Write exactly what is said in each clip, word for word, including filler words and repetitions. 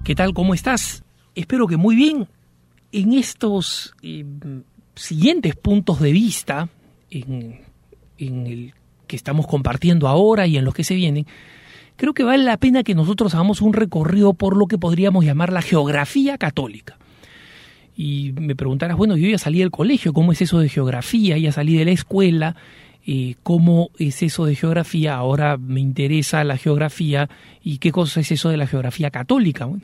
¿Qué tal? ¿Cómo estás? Espero que muy bien. En estos eh, siguientes puntos de vista, en, en el que estamos compartiendo ahora y en los que se vienen, creo que vale la pena que nosotros hagamos un recorrido por lo que podríamos llamar la geografía católica. Y me preguntarás, bueno, yo ya salí del colegio, ¿cómo es eso de geografía? Ya salí de la escuela, eh, ¿cómo es eso de geografía? Ahora me interesa la geografía, ¿y qué cosa es eso de la geografía católica? Bueno,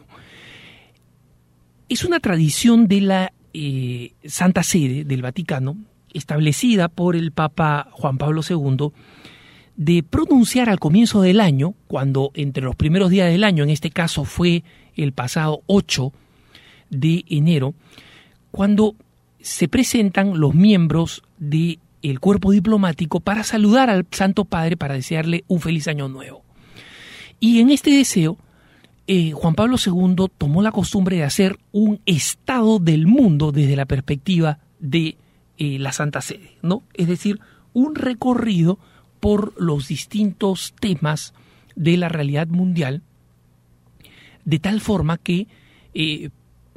es una tradición de la eh, Santa Sede del Vaticano, establecida por el Papa Juan Pablo segundo, de pronunciar al comienzo del año, cuando entre los primeros días del año, en este caso fue el pasado ocho de enero, cuando se presentan los miembros del cuerpo diplomático para saludar al Santo Padre, para desearle un feliz año nuevo. Y en este deseo, eh, Juan Pablo segundo tomó la costumbre de hacer un estado del mundo desde la perspectiva de eh, la Santa Sede, ¿no? Es decir, un recorrido por los distintos temas de la realidad mundial, de tal forma que eh,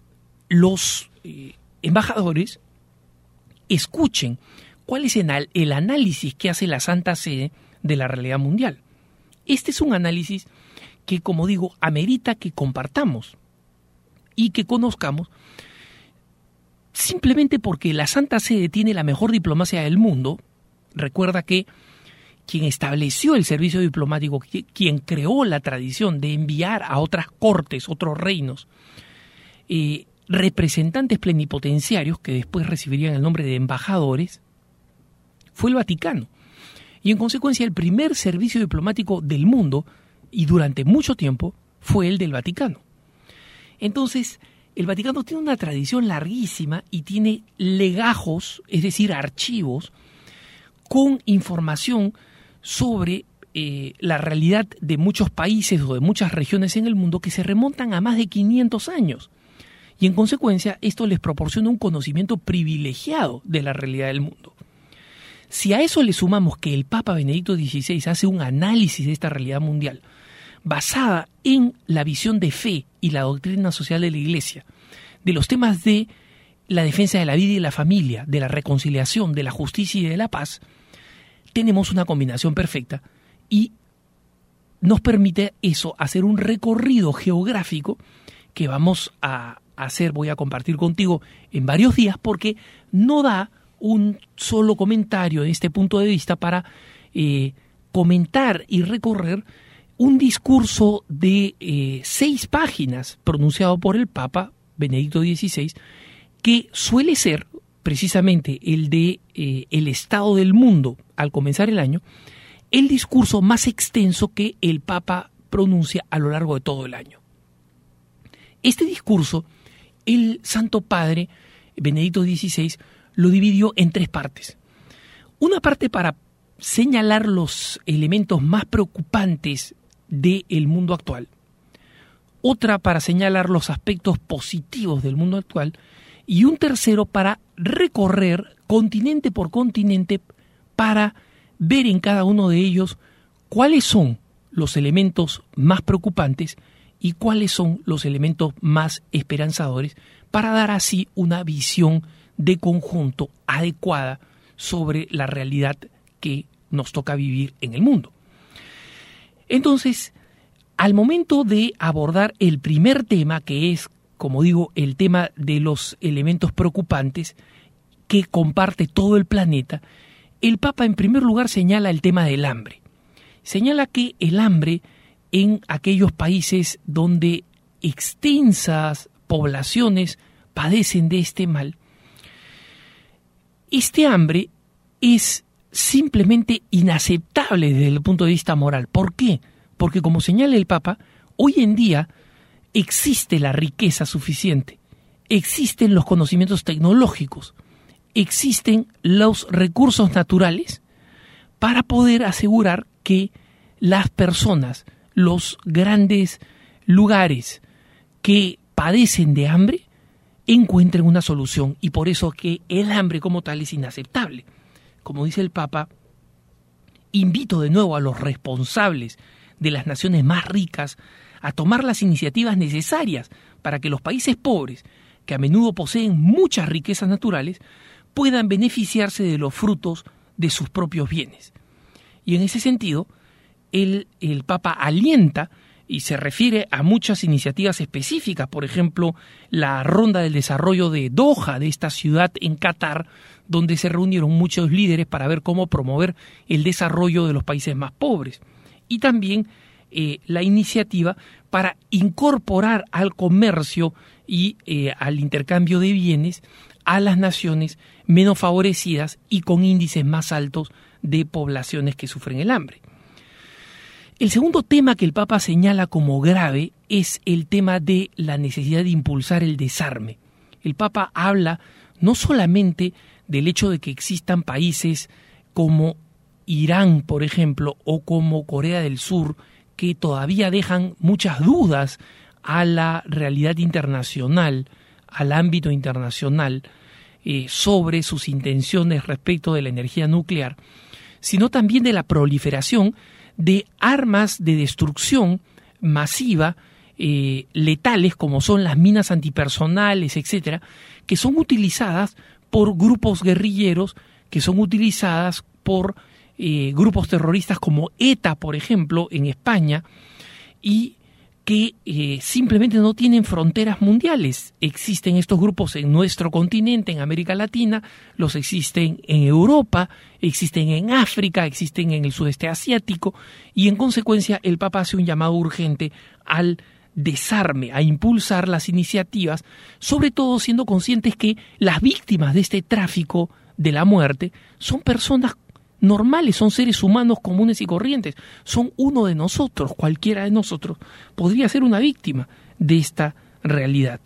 los eh, embajadores escuchen cuál es el, el análisis que hace la Santa Sede de la realidad mundial. Este es un análisis que, como digo, amerita que compartamos y que conozcamos, simplemente porque la Santa Sede tiene la mejor diplomacia del mundo. Recuerda que quien estableció el servicio diplomático, quien creó la tradición de enviar a otras cortes, otros reinos, eh, representantes plenipotenciarios que después recibirían el nombre de embajadores, fue el Vaticano. Y en consecuencia el primer servicio diplomático del mundo, y durante mucho tiempo, fue el del Vaticano. Entonces, el Vaticano tiene una tradición larguísima y tiene legajos, es decir, archivos, con información sobre eh, la realidad de muchos países o de muchas regiones en el mundo que se remontan a más de quinientos años. Y en consecuencia, esto les proporciona un conocimiento privilegiado de la realidad del mundo. Si a eso le sumamos que el Papa Benedicto dieciséis hace un análisis de esta realidad mundial, basada en la visión de fe y la doctrina social de la Iglesia, de los temas de la defensa de la vida y la familia, de la reconciliación, de la justicia y de la paz, tenemos una combinación perfecta y nos permite eso, hacer un recorrido geográfico que vamos a hacer, voy a compartir contigo en varios días, porque no da un solo comentario en este punto de vista para eh, comentar y recorrer un discurso de eh, seis páginas pronunciado por el Papa Benedicto dieciséis, que suele ser precisamente el de eh, el estado del mundo al comenzar el año, el discurso más extenso que el Papa pronuncia a lo largo de todo el año. Este discurso, el Santo Padre Benedicto dieciséis lo dividió en tres partes. Una parte para señalar los elementos más preocupantes del mundo actual, otra para señalar los aspectos positivos del mundo actual y un tercero para recorrer continente por continente para ver en cada uno de ellos cuáles son los elementos más preocupantes y cuáles son los elementos más esperanzadores, para dar así una visión de conjunto adecuada sobre la realidad que nos toca vivir en el mundo. Entonces, al momento de abordar el primer tema, que es, como digo, el tema de los elementos preocupantes que comparte todo el planeta, el Papa en primer lugar señala el tema del hambre. Señala que el hambre en aquellos países donde extensas poblaciones padecen de este mal, este hambre es simplemente inaceptable desde el punto de vista moral. ¿Por qué? Porque, como señala el Papa, hoy en día existe la riqueza suficiente, existen los conocimientos tecnológicos, existen los recursos naturales para poder asegurar que las personas, los grandes lugares que padecen de hambre, encuentren una solución, y por eso que el hambre como tal es inaceptable. Como dice el Papa, invito de nuevo a los responsables de las naciones más ricas a tomar las iniciativas necesarias para que los países pobres, que a menudo poseen muchas riquezas naturales, puedan beneficiarse de los frutos de sus propios bienes. Y en ese sentido, el, el Papa alienta y se refiere a muchas iniciativas específicas, por ejemplo, la Ronda del Desarrollo de Doha, de esta ciudad en Qatar, donde se reunieron muchos líderes para ver cómo promover el desarrollo de los países más pobres. Y también eh, la iniciativa para incorporar al comercio y eh, al intercambio de bienes a las naciones menos favorecidas y con índices más altos de poblaciones que sufren el hambre. El segundo tema que el Papa señala como grave es el tema de la necesidad de impulsar el desarme. El Papa habla no solamente del hecho de que existan países como Irán, por ejemplo, o como Corea del Sur, que todavía dejan muchas dudas a la realidad internacional, al ámbito internacional, eh, sobre sus intenciones respecto de la energía nuclear, sino también de la proliferación de armas de destrucción masiva, eh, letales, como son las minas antipersonales, etcétera, que son utilizadas por grupos guerrilleros, que son utilizadas por eh, grupos terroristas como ETA, por ejemplo, en España, y que eh, simplemente no tienen fronteras mundiales. Existen estos grupos en nuestro continente, en América Latina, los existen en Europa, existen en África, existen en el sudeste asiático, y en consecuencia el Papa hace un llamado urgente al desarme, a impulsar las iniciativas, sobre todo siendo conscientes que las víctimas de este tráfico de la muerte son personas normales, son seres humanos comunes y corrientes, son uno de nosotros, cualquiera de nosotros podría ser una víctima de esta realidad.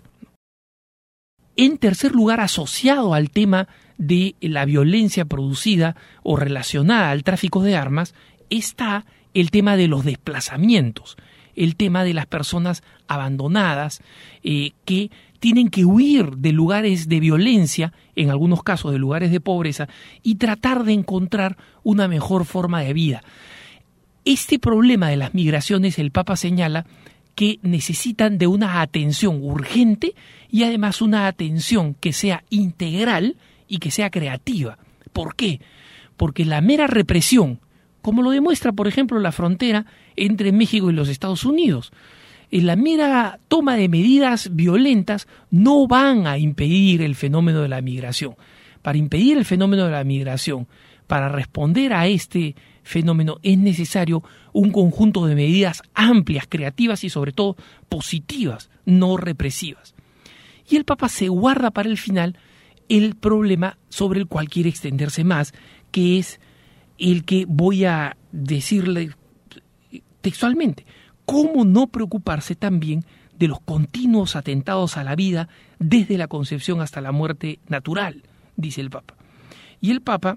En tercer lugar, asociado al tema de la violencia producida o relacionada al tráfico de armas, está el tema de los desplazamientos, el tema de las personas abandonadas eh, que tienen que huir de lugares de violencia, en algunos casos de lugares de pobreza, y tratar de encontrar una mejor forma de vida. Este problema de las migraciones, el Papa señala que necesitan de una atención urgente y además una atención que sea integral y que sea creativa. ¿Por qué? Porque la mera represión, como lo demuestra, por ejemplo, la frontera entre México y los Estados Unidos, la mera toma de medidas violentas no van a impedir el fenómeno de la migración. Para impedir el fenómeno de la migración, para responder a este fenómeno, es necesario un conjunto de medidas amplias, creativas y sobre todo positivas, no represivas. Y el Papa se guarda para el final el problema sobre el cual quiere extenderse más, que es el que voy a decirle textualmente. ¿Cómo no preocuparse también de los continuos atentados a la vida desde la concepción hasta la muerte natural?, dice el Papa. Y el Papa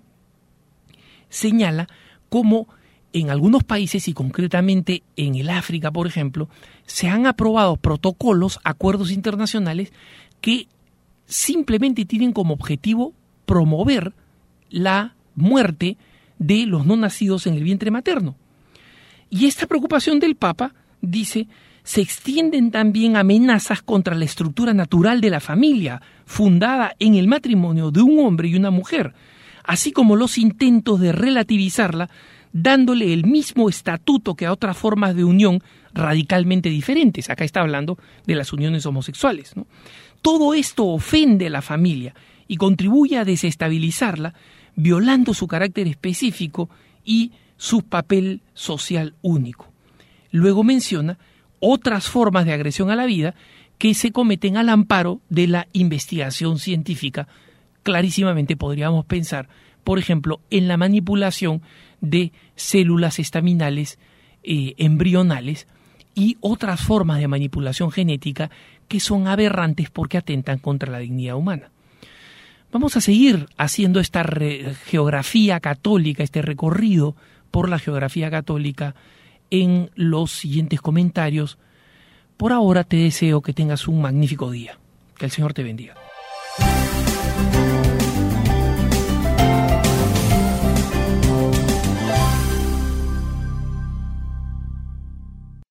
señala cómo en algunos países, y concretamente en el África, por ejemplo, se han aprobado protocolos, acuerdos internacionales que simplemente tienen como objetivo promover la muerte de los no nacidos en el vientre materno. Y esta preocupación del Papa, dice, se extienden también amenazas contra la estructura natural de la familia, fundada en el matrimonio de un hombre y una mujer, así como los intentos de relativizarla, dándole el mismo estatuto que a otras formas de unión radicalmente diferentes. Acá está hablando de las uniones homosexuales, ¿no? Todo esto ofende a la familia y contribuye a desestabilizarla, violando su carácter específico y su papel social único. Luego menciona otras formas de agresión a la vida que se cometen al amparo de la investigación científica. Clarísimamente podríamos pensar, por ejemplo, en la manipulación de células estaminales eh, embrionales y otras formas de manipulación genética que son aberrantes porque atentan contra la dignidad humana. Vamos a seguir haciendo esta re- geografía católica, este recorrido por la geografía católica en los siguientes comentarios. Por ahora te deseo que tengas un magnífico día. Que el Señor te bendiga.